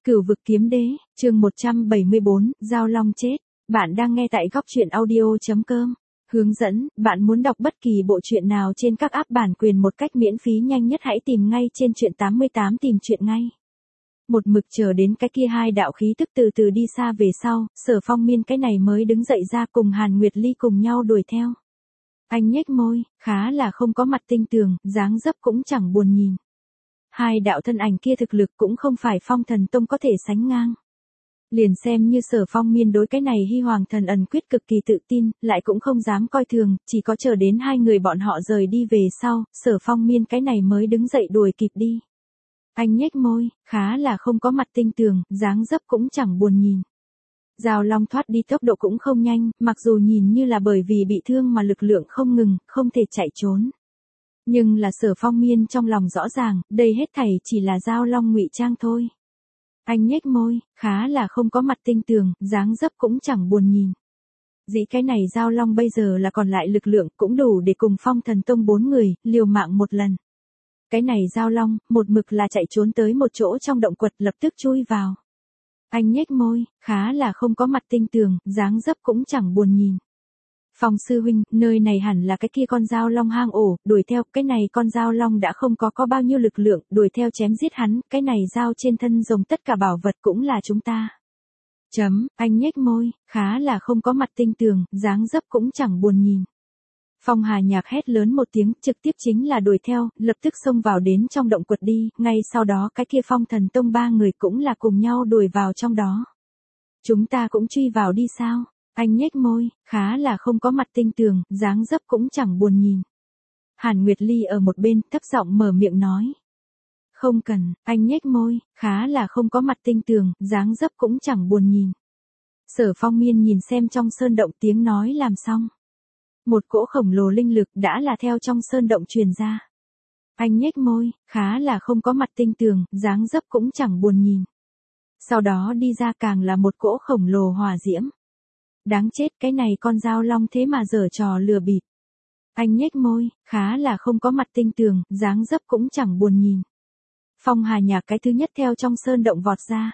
Cửu vực kiếm đế, chương 174, Giao Long chết. Bạn đang nghe tại góc truyện audio.com. Hướng dẫn, bạn muốn đọc bất kỳ bộ truyện nào trên các app bản quyền một cách miễn phí nhanh nhất hãy tìm ngay trên truyện 88 tìm truyện ngay. Một mực chờ đến cái kia hai đạo khí tức từ từ đi xa về sau, Sở Phong Miên cái này mới đứng dậy ra cùng Hàn Nguyệt Ly cùng nhau đuổi theo. Anh nhếch môi, khá là không có mặt tinh tường, dáng dấp cũng chẳng buồn nhìn. Hai đạo thân ảnh kia thực lực cũng không phải Phong Thần Tông có thể sánh ngang. Liền xem như Sở Phong Miên đối cái này Hy Hoàng Thần Ẩn Quyết cực kỳ tự tin, lại cũng không dám coi thường, chỉ có chờ đến hai người bọn họ rời đi về sau, Sở Phong Miên cái này mới đứng dậy đuổi kịp đi. Anh nhếch môi, khá là không có mặt tinh tường, dáng dấp cũng chẳng buồn nhìn. Giao Long thoát đi tốc độ cũng không nhanh, mặc dù nhìn như là bởi vì bị thương mà lực lượng không ngừng, không thể chạy trốn. Nhưng là Sở Phong Miên trong lòng rõ ràng, đây hết thảy chỉ là Giao Long ngụy trang thôi. Anh nhếch môi, khá là không có mặt tinh tường, dáng dấp cũng chẳng buồn nhìn. Dĩ cái này Giao Long bây giờ là còn lại lực lượng cũng đủ để cùng Phong Thần Tông 4 người, liều mạng một lần. Cái này Giao Long, một mực là chạy trốn tới một chỗ trong động quật lập tức chui vào. Anh nhếch môi, khá là không có mặt tinh tường, dáng dấp cũng chẳng buồn nhìn. Phong sư huynh, nơi này hẳn là cái kia con Giao Long hang ổ, đuổi theo, cái này con Giao Long đã không có bao nhiêu lực lượng, đuổi theo chém giết hắn, cái này giao trên thân rồng tất cả bảo vật cũng là chúng ta. Anh nhếch môi, khá là không có mặt tinh tường, dáng dấp cũng chẳng buồn nhìn. Phong Hà Nhạc hét lớn một tiếng, trực tiếp chính là đuổi theo, lập tức xông vào đến trong động quật đi, ngay sau đó cái kia Phong Thần Tông 3 người cũng là cùng nhau đuổi vào trong đó. Chúng ta cũng truy vào đi sao? Anh nhếch môi, khá là không có mặt tinh tường, dáng dấp cũng chẳng buồn nhìn. Hàn Nguyệt Ly ở một bên, thấp giọng mở miệng nói. Không cần, anh nhếch môi, khá là không có mặt tinh tường, dáng dấp cũng chẳng buồn nhìn. Sở Phong Miên nhìn xem trong sơn động tiếng nói làm xong. Một cỗ khổng lồ linh lực đã là theo trong sơn động truyền ra. Anh nhếch môi, khá là không có mặt tinh tường, dáng dấp cũng chẳng buồn nhìn. Sau đó đi ra càng là một cỗ khổng lồ hỏa diễm. Đáng chết, cái này con Giao Long thế mà giở trò lừa bịp. Anh nhếch môi, khá là không có mặt tinh tường, dáng dấp cũng chẳng buồn nhìn. Phong Hà Nhạc cái thứ nhất theo trong sơn động vọt ra.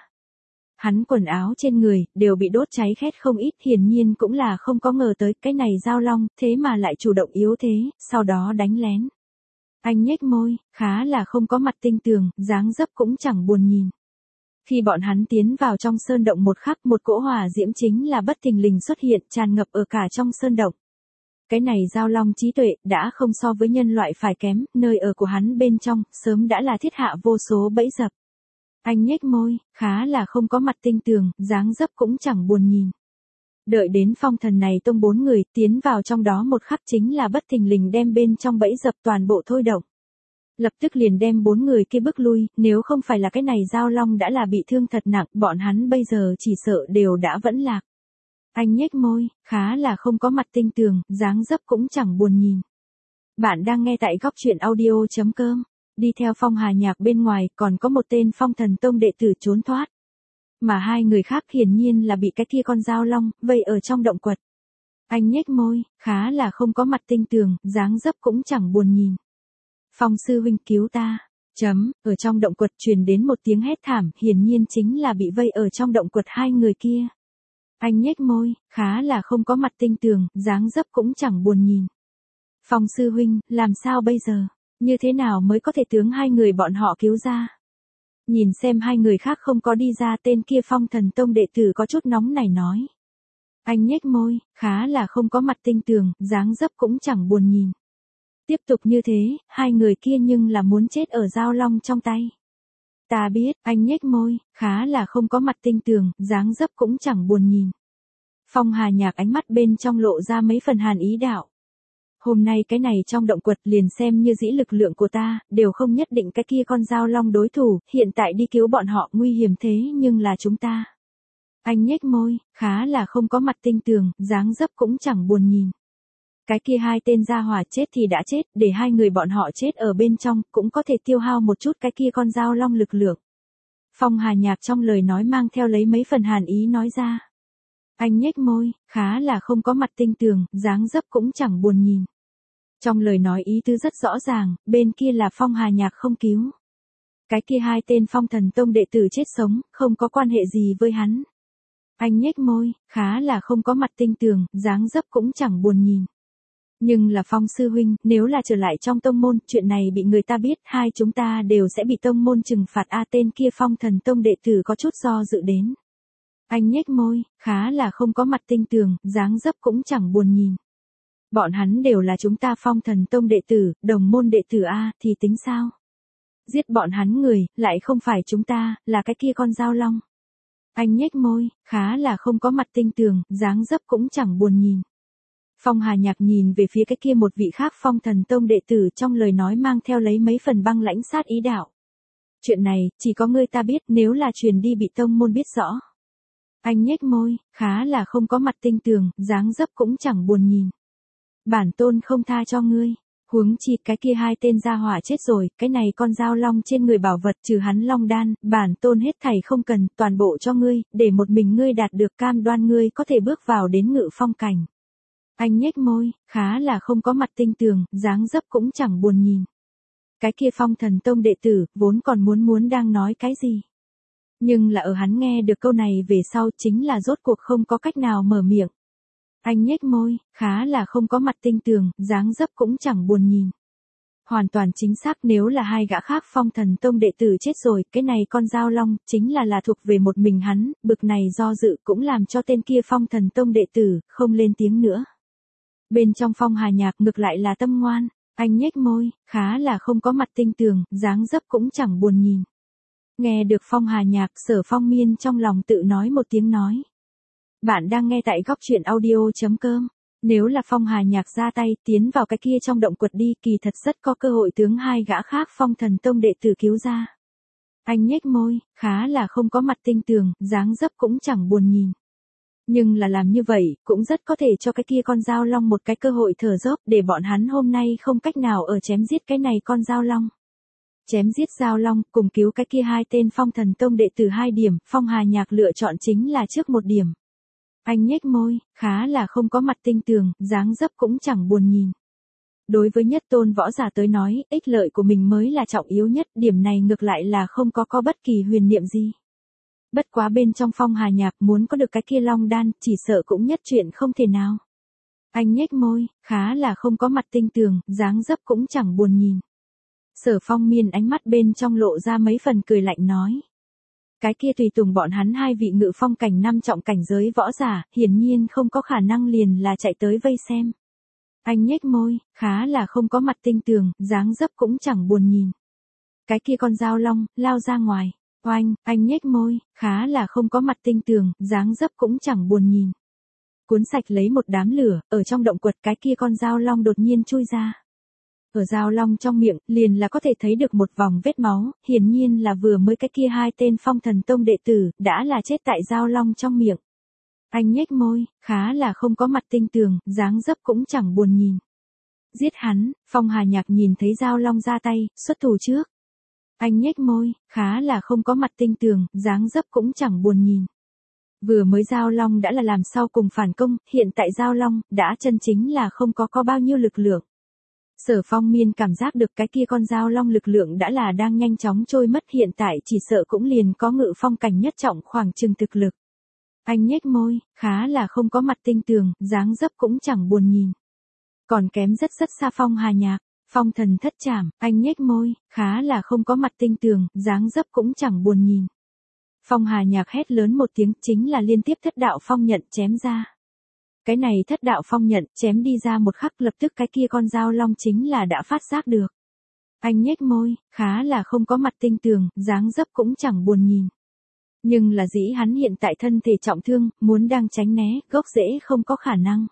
Hắn quần áo trên người, đều bị đốt cháy khét không ít, hiển nhiên cũng là không có ngờ tới cái này Giao Long, thế mà lại chủ động yếu thế, sau đó đánh lén. Anh nhếch môi, khá là không có mặt tinh tường, dáng dấp cũng chẳng buồn nhìn. Khi bọn hắn tiến vào trong sơn động một khắc, một cỗ hỏa diễm chính là bất thình lình xuất hiện, tràn ngập ở cả trong sơn động. Cái này Giao Long trí tuệ, đã không so với nhân loại phải kém, nơi ở của hắn bên trong, sớm đã là thiết hạ vô số bẫy dập. Anh nhếch môi, khá là không có mặt tinh tường, dáng dấp cũng chẳng buồn nhìn. Đợi đến Phong Thần này tông 4 người, tiến vào trong đó một khắc chính là bất thình lình đem bên trong bẫy dập toàn bộ thôi động. Lập tức liền đem 4 người kia bước lui, nếu không phải là cái này Giao Long đã là bị thương thật nặng, bọn hắn bây giờ chỉ sợ đều đã vẫn lạc. Anh nhếch môi, khá là không có mặt tinh tường, dáng dấp cũng chẳng buồn nhìn. Bạn đang nghe tại góc truyện audio.com. Đi theo Phong Hà Nhạc bên ngoài, còn có một tên Phong Thần Tông đệ tử trốn thoát. Mà hai người khác hiển nhiên là bị cái kia con Giao Long vây ở trong động quật. Anh nhếch môi, khá là không có mặt tinh tường, dáng dấp cũng chẳng buồn nhìn. Phong sư huynh cứu ta. Ở trong động quật truyền đến một tiếng hét thảm, hiển nhiên chính là bị vây ở trong động quật hai người kia. Anh nhếch môi, khá là không có mặt tinh tường, dáng dấp cũng chẳng buồn nhìn. Phong sư huynh, làm sao bây giờ? Như thế nào mới có thể tướng hai người bọn họ cứu ra? Nhìn xem hai người khác không có đi ra, tên kia Phong Thần Tông đệ tử có chút nóng này nói. Anh nhếch môi, khá là không có mặt tinh tường, dáng dấp cũng chẳng buồn nhìn. Tiếp tục như thế, hai người kia nhưng là muốn chết ở Giao Long trong tay. Ta biết, anh nhếch môi, khá là không có mặt tinh tường, dáng dấp cũng chẳng buồn nhìn. Phong Hà Nhạc ánh mắt bên trong lộ ra mấy phần hàn ý đạo. Hôm nay cái này trong động quật liền xem như dĩ lực lượng của ta, đều không nhất định cái kia con Giao Long đối thủ, hiện tại đi cứu bọn họ nguy hiểm thế nhưng là chúng ta. Anh nhếch môi, khá là không có mặt tinh tường, dáng dấp cũng chẳng buồn nhìn. Cái kia hai tên gia hỏa chết thì đã chết, để hai người bọn họ chết ở bên trong, cũng có thể tiêu hao một chút cái kia con Giao Long lực lượng. Phong Hà Nhạc trong lời nói mang theo lấy mấy phần hàn ý nói ra. Anh nhếch môi, khá là không có mặt tinh tường, dáng dấp cũng chẳng buồn nhìn. Trong lời nói ý tứ rất rõ ràng, bên kia là Phong Hà Nhạc không cứu. Cái kia hai tên Phong Thần Tông đệ tử chết sống, không có quan hệ gì với hắn. Anh nhếch môi, khá là không có mặt tinh tường, dáng dấp cũng chẳng buồn nhìn. Nhưng là Phong sư huynh, nếu là trở lại trong tông môn, chuyện này bị người ta biết, hai chúng ta đều sẽ bị tông môn trừng phạt. Tên kia Phong Thần Tông đệ tử có chút do dự đến. Anh nhếch môi, khá là không có mặt tinh tường, dáng dấp cũng chẳng buồn nhìn. Bọn hắn đều là chúng ta Phong Thần Tông đệ tử, đồng môn đệ tử thì tính sao? Giết bọn hắn người, lại không phải chúng ta, là cái kia con dao long. Anh nhếch môi, khá là không có mặt tinh tường, dáng dấp cũng chẳng buồn nhìn. Phong Hà Nhạc nhìn về phía cái kia một vị khác Phong Thần Tông đệ tử, trong lời nói mang theo lấy mấy phần băng lãnh sát ý đạo. Chuyện này, chỉ có ngươi ta biết, nếu là truyền đi bị tông môn biết rõ. Anh nhếch môi, khá là không có mặt tinh tường, dáng dấp cũng chẳng buồn nhìn. Bản tôn không tha cho ngươi. Huống chi cái kia hai tên gia hỏa chết rồi, cái này con dao long trên người bảo vật trừ hắn long đan, bản tôn hết thảy không cần, toàn bộ cho ngươi, để một mình ngươi đạt được cam đoan ngươi có thể bước vào đến ngự phong cảnh. Anh nhếch môi, khá là không có mặt tinh tường, dáng dấp cũng chẳng buồn nhìn. Cái kia Phong Thần Tông đệ tử, vốn còn muốn đang nói cái gì. Nhưng là ở hắn nghe được câu này về sau chính là rốt cuộc không có cách nào mở miệng. Anh nhếch môi, khá là không có mặt tinh tường, dáng dấp cũng chẳng buồn nhìn. Hoàn toàn chính xác, nếu là hai gã khác Phong Thần Tông đệ tử chết rồi, cái này con dao long, chính là thuộc về một mình hắn, bực này do dự cũng làm cho tên kia Phong Thần Tông đệ tử, không lên tiếng nữa. Bên trong Phong Hà Nhạc ngược lại là tâm ngoan, anh nhếch môi, khá là không có mặt tinh tường, dáng dấp cũng chẳng buồn nhìn. Nghe được Phong Hà Nhạc, Sở Phong Miên trong lòng tự nói một tiếng nói. Bạn đang nghe tại góc truyện audio.com. Nếu là Phong Hà Nhạc ra tay tiến vào cái kia trong động quật đi, kỳ thật rất có cơ hội tướng hai gã khác Phong Thần Tông đệ tử cứu ra. Anh nhếch môi, khá là không có mặt tinh tường, dáng dấp cũng chẳng buồn nhìn. Nhưng là làm như vậy, cũng rất có thể cho cái kia con dao long một cái cơ hội thở dốc, để bọn hắn hôm nay không cách nào ở chém giết cái này con dao long. Chém giết dao long, cùng cứu cái kia hai tên Phong Thần Tông đệ tử 2 điểm, Phong Hà Nhạc lựa chọn chính là trước 1 điểm. Anh nhếch môi, khá là không có mặt tinh tường, dáng dấp cũng chẳng buồn nhìn. Đối với nhất tôn võ giả tới nói, ích lợi của mình mới là trọng yếu nhất, điểm này ngược lại là không có bất kỳ huyền niệm gì. Bất quá bên trong Phong Hà Nhạc muốn có được cái kia long đan, chỉ sợ cũng nhất chuyện không thể nào. Anh nhếch môi, khá là không có mặt tinh tường, dáng dấp cũng chẳng buồn nhìn. Sở Phong Miên ánh mắt bên trong lộ ra mấy phần cười lạnh nói. Cái kia tùy tùng bọn hắn 2 vị ngự phong cảnh 5 trọng cảnh giới võ giả, hiển nhiên không có khả năng liền là chạy tới vây xem. Anh nhếch môi, khá là không có mặt tinh tường, dáng dấp cũng chẳng buồn nhìn. Cái kia con dao long, lao ra ngoài. Oanh, anh nhếch môi, khá là không có mặt tinh tường, dáng dấp cũng chẳng buồn nhìn. Cuốn sạch lấy một đám lửa, ở trong động quật cái kia con dao long đột nhiên chui ra. Ở dao long trong miệng, liền là có thể thấy được một vòng vết máu, hiển nhiên là vừa mới cái kia hai tên Phong Thần Tông đệ tử, đã là chết tại dao long trong miệng. Anh nhếch môi, khá là không có mặt tinh tường, dáng dấp cũng chẳng buồn nhìn. Giết hắn, Phong Hà Nhạc nhìn thấy dao long ra tay, xuất thủ trước. Anh nhếch môi, khá là không có mặt tinh tường, dáng dấp cũng chẳng buồn nhìn. Vừa mới dao long đã là làm sau cùng phản công, hiện tại dao long, đã chân chính là không có bao nhiêu lực lượng. Sở Phong Miên cảm giác được cái kia con dao long lực lượng đã là đang nhanh chóng trôi mất, hiện tại chỉ sợ cũng liền có ngự phong cảnh nhất trọng khoảng chừng thực lực. Anh nhếch môi, khá là không có mặt tinh tường, dáng dấp cũng chẳng buồn nhìn. Còn kém rất xa Phong Hà Nhạc, Phong Thần Thất Trảm, anh nhếch môi, khá là không có mặt tinh tường, dáng dấp cũng chẳng buồn nhìn. Phong Hà Nhạc hét lớn một tiếng, chính là liên tiếp thất đạo phong nhận chém ra. Cái này thất đạo phong nhận chém đi ra một khắc, lập tức cái kia con dao long chính là đã phát giác được. Anh nhếch môi, khá là không có mặt tinh tường, dáng dấp cũng chẳng buồn nhìn. Nhưng là dĩ hắn hiện tại thân thể trọng thương, muốn đang tránh né, gốc rễ không có khả năng.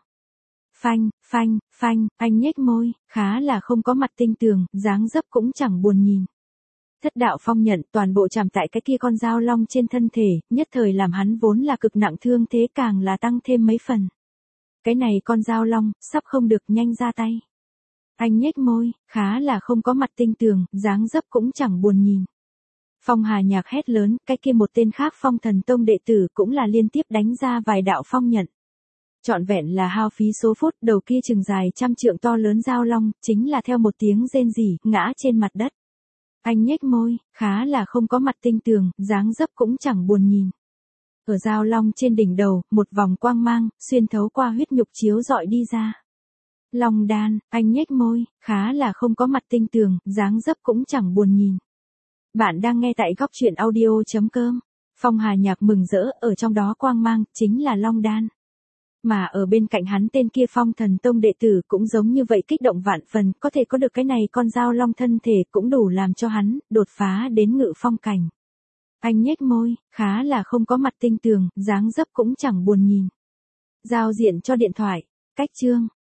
Phanh, anh nhếch môi, khá là không có mặt tinh tường, dáng dấp cũng chẳng buồn nhìn. Thất đạo phong nhận toàn bộ chạm tại cái kia con dao long trên thân thể, nhất thời làm hắn vốn là cực nặng thương thế càng là tăng thêm mấy phần. Cái này con dao long, sắp không được, nhanh ra tay. Anh nhếch môi, khá là không có mặt tinh tường, dáng dấp cũng chẳng buồn nhìn. Phong Hà Nhạc hét lớn, cái kia một tên khác Phong Thần Tông đệ tử cũng là liên tiếp đánh ra vài đạo phong nhận. Trọn vẹn là hao phí số phút, đầu kia chừng dài 100 trượng to lớn dao long, chính là theo một tiếng rên rỉ, ngã trên mặt đất. Anh nhếch môi, khá là không có mặt tinh tường, dáng dấp cũng chẳng buồn nhìn. Ở giao long trên đỉnh đầu, một vòng quang mang, xuyên thấu qua huyết nhục chiếu rọi đi ra. Long đan, anh nhếch môi, khá là không có mặt tinh tường, dáng dấp cũng chẳng buồn nhìn. Bạn đang nghe tại góc truyện audio.com. Phong Hà Nhạc mừng rỡ, ở trong đó quang mang, chính là Long đan. Mà ở bên cạnh hắn tên kia Phong Thần Tông đệ tử cũng giống như vậy kích động vạn phần, có thể có được cái này con dao long thân thể cũng đủ làm cho hắn, đột phá đến ngự phong cảnh. Anh nhếch môi, khá là không có mặt tinh tường, dáng dấp cũng chẳng buồn nhìn. Giao diện cho điện thoại, cách chương.